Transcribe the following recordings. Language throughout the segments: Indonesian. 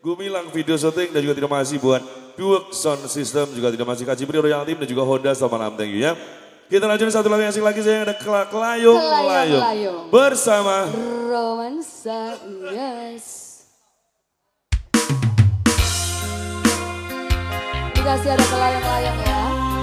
Gumilang Video Shooting dan juga terima kasih buat Duke Sound System, juga terima kasih Kak Cipri Royal Team dan juga Honda. Selamat malam, thank you ya. Kita lanjut satu lagu yang asik lagi, saya ada Kelayong bersama Romansa, yes. Dikasih ada kelayang-layang ya.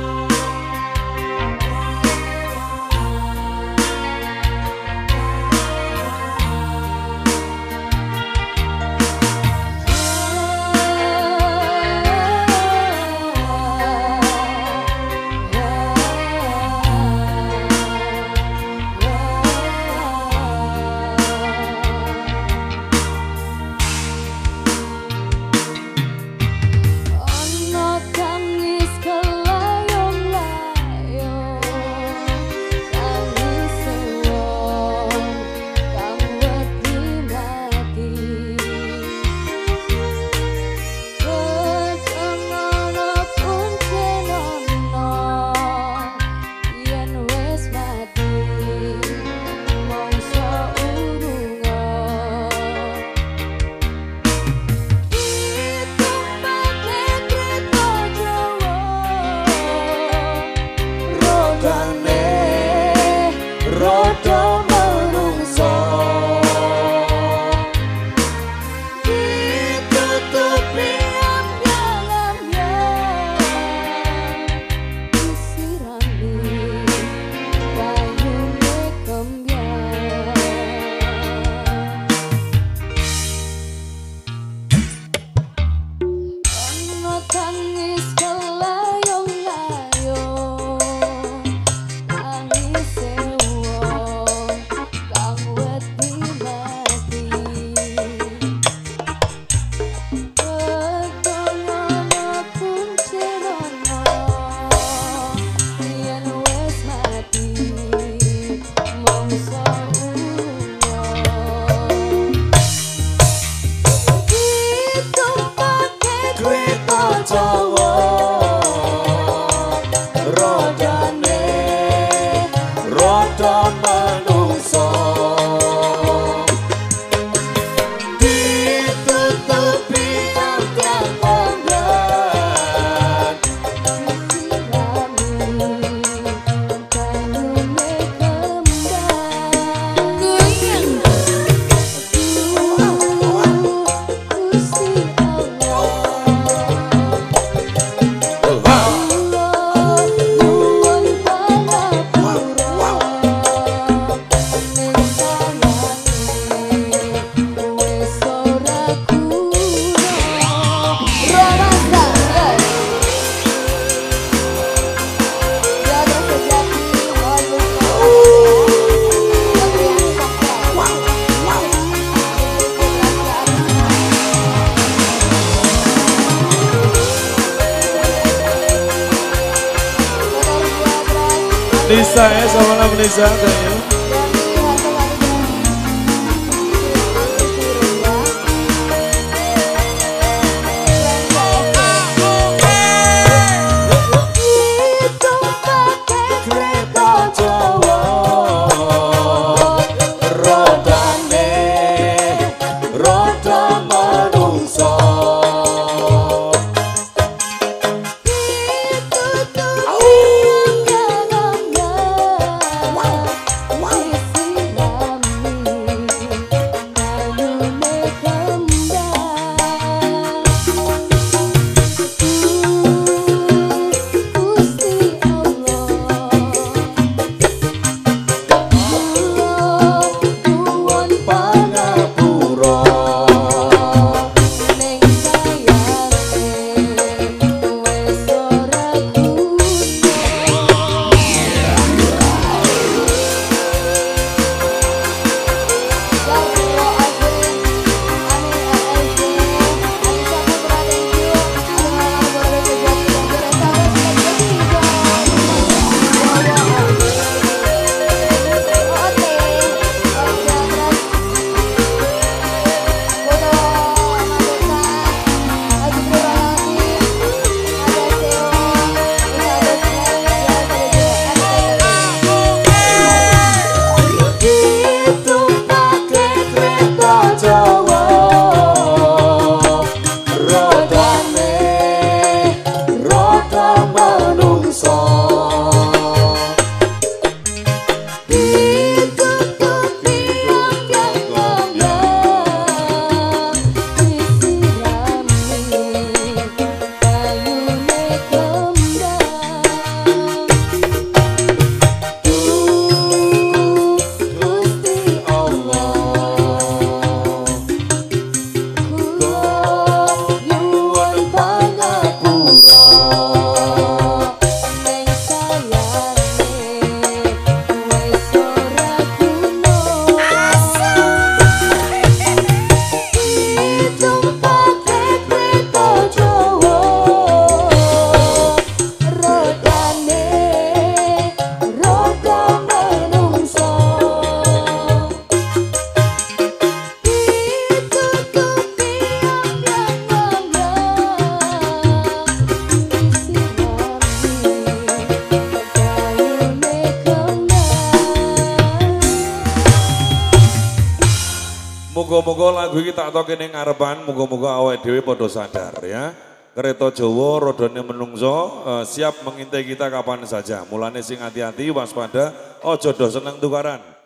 Nisa ya, sama nama Nisa, thank you. Moga-moga lagu ini tak toke ning ngarepan, moga-moga awake dhewe padha sadar ya. Kereta Jawa rodone menungso siap mengintai kita kapan saja. Mulane sing hati-hati waspada, ojo do seneng tukaran.